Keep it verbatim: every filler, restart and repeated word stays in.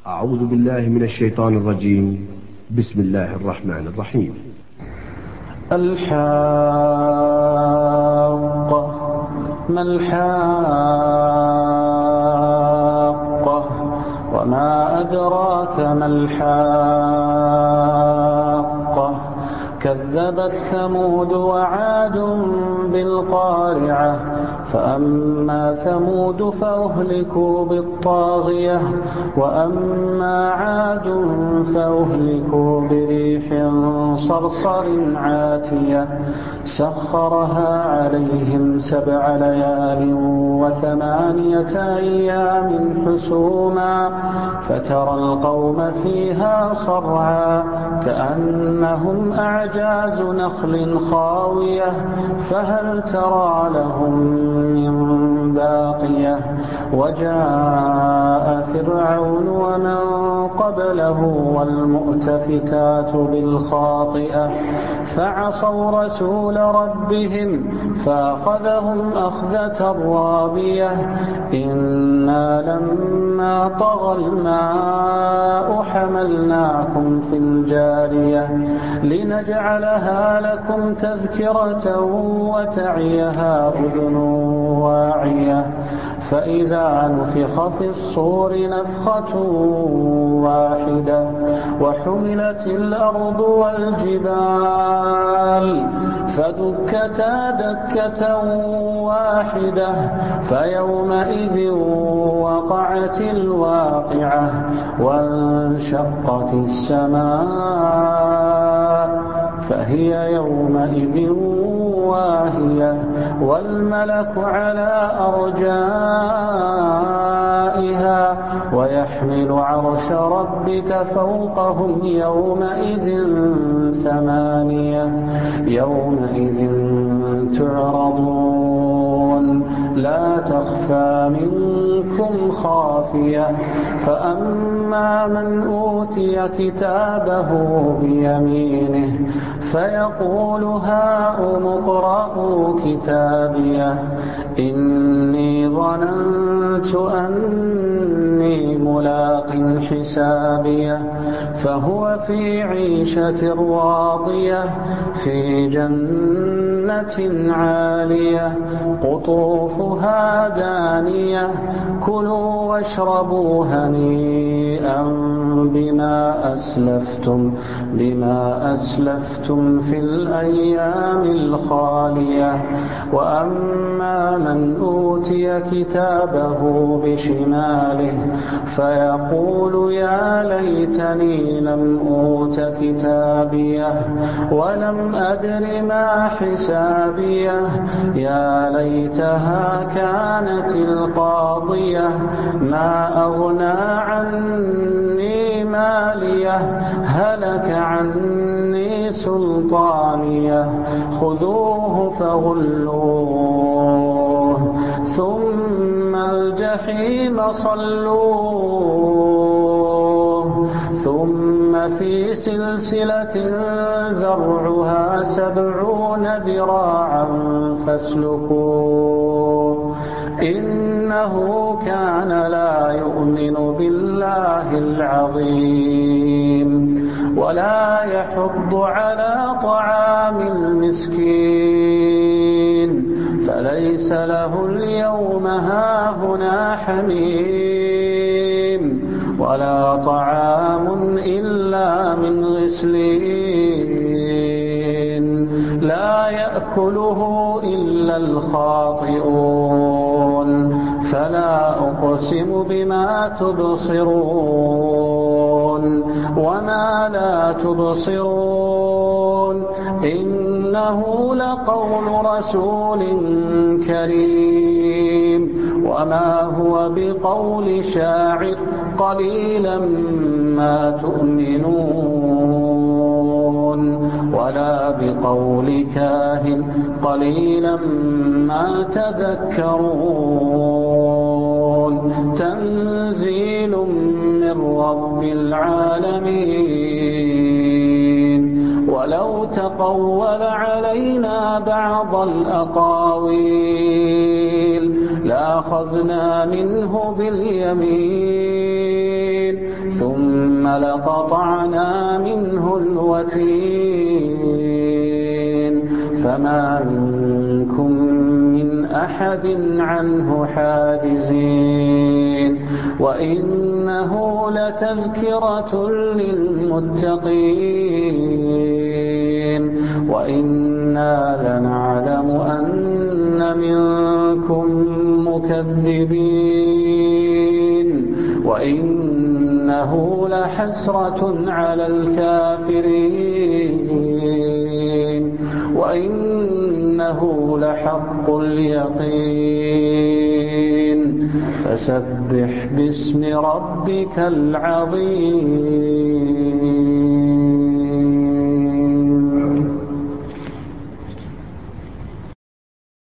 أعوذ بالله من الشيطان الرجيم. بسم الله الرحمن الرحيم. الحاقة ما الحاقة وما أدراك ما الحاقة كذبت ثمود وعاد بالقارعة فأما ثمود فأهلكوا بالطاغية وأما عاد فأهلكوا بريح صرصر عاتية سخرها عليهم سبع ليال وثمانية أيام حسوما فترى القوم فيها صرعا كأنهم أعجاز نخل خاوية فهل ترى لهم من باقية وجاء فرعون ومن قبله والمؤتفكات بالخاطئة فعصوا رسول ربهم فأخذهم أخذة رابية إنا لما طغى الماء حملناكم في الجارية لنجعلها لكم تذكرة وتعيها أذن واعية فإذا نفخ في الصور نفخة واحدة وحملت الأرض والجبال فدكتا دكة واحدة فيومئذ وقعت الواقعة وانشقت السماء فهي يومئذ واهية والملك على أرجائها ويحمل عرش ربك فوقهم يومئذ ثمانية يومئذ تعرضون لا تخفى منكم خافية فأما من أوتي كتابه بيمينه فيقول هاؤم اقرءوا كتابيه إني ظننت أني ملاق حسابيه فهو في عيشة راضية في جنة عالية قطوفها دانية كلوا واشربوا هنيئا بما أسلفتم بما أسلفتم في الأيام الخالية وأما من أوتي كتابه بشماله فيقول يا ليتني لم أوت كتابيه ولم أدر ما حسابيه يا ليتها كانت القاضية ما أغنى عني ماليه هلك عني سلطانيه خذوه فغلوه ثم الجحيم صلوه ثم في سلسلة ذرعها سبعون ذراعا فاسلكوه إنه كان لا يؤمن بالله العظيم ولا يحض على طعام المسكين فليس له اليوم هاهنا حميم ولا طعام إلا من غسلين لا يأكله إلا الخاطئون فلا أقسم بما تبصرون وما لا تبصرون إنه لقول رسول كريم وما هو بقول شاعر قليلا ما تؤمنون ولا بقول كاهن قليلا ما تذكرون تنزيل من رب العالمين ولو تقول علينا بعض الأقاويل لأخذنا منه باليمين لقطعنا منه الوتين فما منكم من أحد عنه حاجزين وإنه لتذكرة للمتقين وإنا لنعلم أن منكم مكذبين وإنه لحسرة على الكافرين وإنه لحق اليقين فسبح باسم ربك العظيم